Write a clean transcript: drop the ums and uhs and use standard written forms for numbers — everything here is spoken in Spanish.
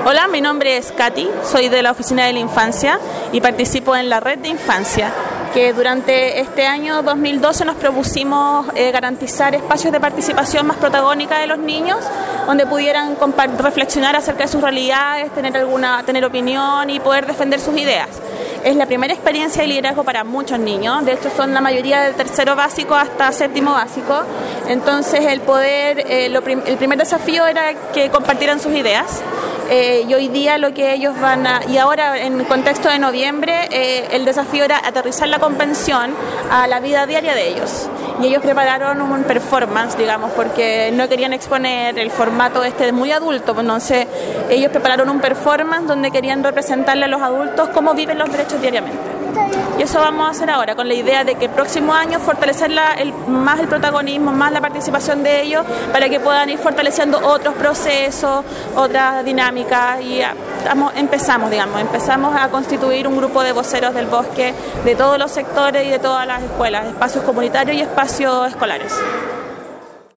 Hola, mi nombre es Katy, soy de la Oficina de la Infancia y participo en la Red de Infancia, que durante este año 2012 nos propusimos garantizar espacios de participación más protagónica de los niños, donde pudieran reflexionar acerca de sus realidades, tener opinión y poder defender sus ideas. Es la primera experiencia de liderazgo para muchos niños, de hecho son la mayoría de tercero básico hasta séptimo básico, entonces el primer desafío era que compartieran sus ideas. Y hoy día lo que ellos y ahora en el contexto de noviembre, el desafío era aterrizar la convención a la vida diaria de ellos. Y ellos prepararon un performance, digamos, porque no querían exponer el formato muy adulto, pues entonces ellos prepararon un performance donde querían representarle a los adultos cómo viven los derechos diariamente. Y eso vamos a hacer ahora, con la idea de que el próximo año fortalecer más el protagonismo, más la participación de ellos, para que puedan ir fortaleciendo otros procesos, otras dinámicas, y empezamos a constituir un grupo de voceros del bosque de todos los sectores y de todas las escuelas, espacios comunitarios y espacios escolares.